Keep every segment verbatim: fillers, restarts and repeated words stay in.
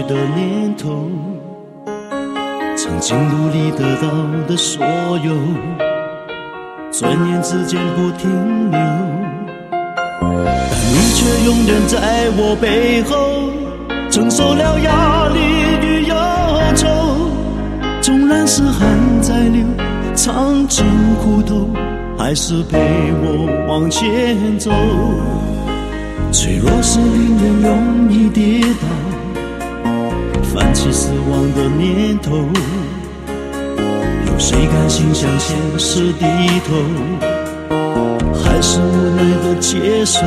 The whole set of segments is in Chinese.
的念头，曾经努力得到的所有，转眼之间不停留，但你却永远在我背后，承受了压力与忧愁。纵然是汗在流，尝尽苦头，还是陪我往前走。脆弱是令人容易跌倒，泛起死亡的念头，有谁甘心向现实低头，还是无奈的接受。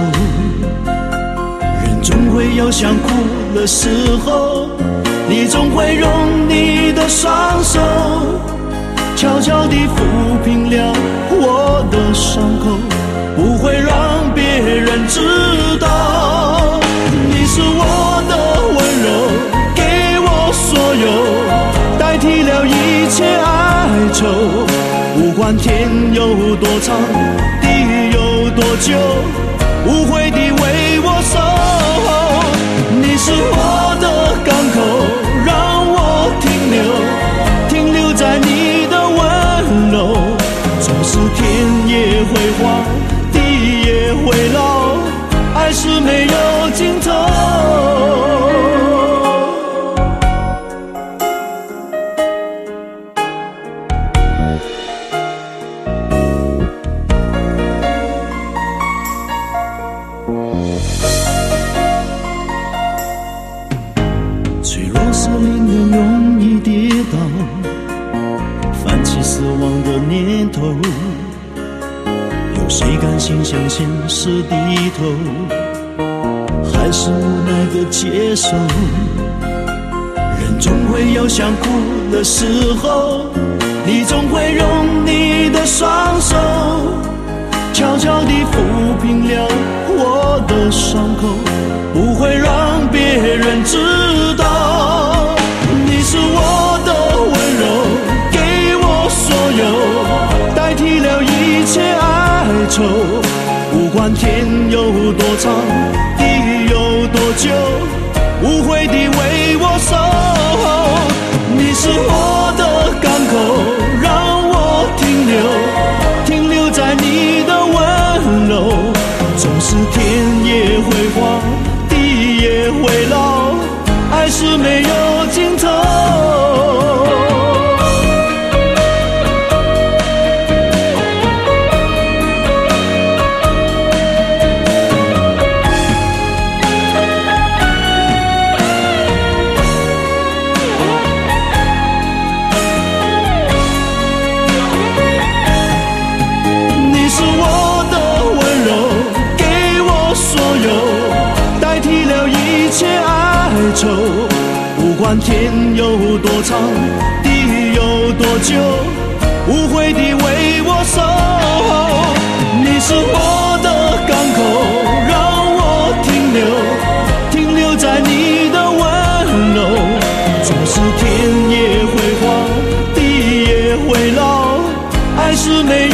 人总会有想哭的时候，你总会用你的双手悄悄地抚平了我的伤口，不会让别人知道。你是我的温柔，给我所有，代替了一切哀愁。不管天有多长，地有多久，无悔地为我守候。你是我的港口，让我停留，停留在你的温柔。纵使天也会荒，地也会老，爱是没有尽头。脆弱是令人容易跌倒，泛起死亡的念头，有谁甘心向现实低头，还是无奈的接受。人总会有想哭的时候，你总会用你的双手悄悄地抚平了我的伤口，不会让别人知道。你是我的温柔，给我所有，代替了一切哀愁。不管天有多长，地有多久，无悔地为我守候。你是我的港口，让我停留，停留在你的温柔。纵使天也会荒，地也会老，爱是没有尽头。你是我的温柔，给我所有，代替了一切哀愁。不管天有多长，地有多久，无悔地为我守候。你是我的港口，让我停留，停留在你的温柔。纵使天也会荒，地也会老，爱是没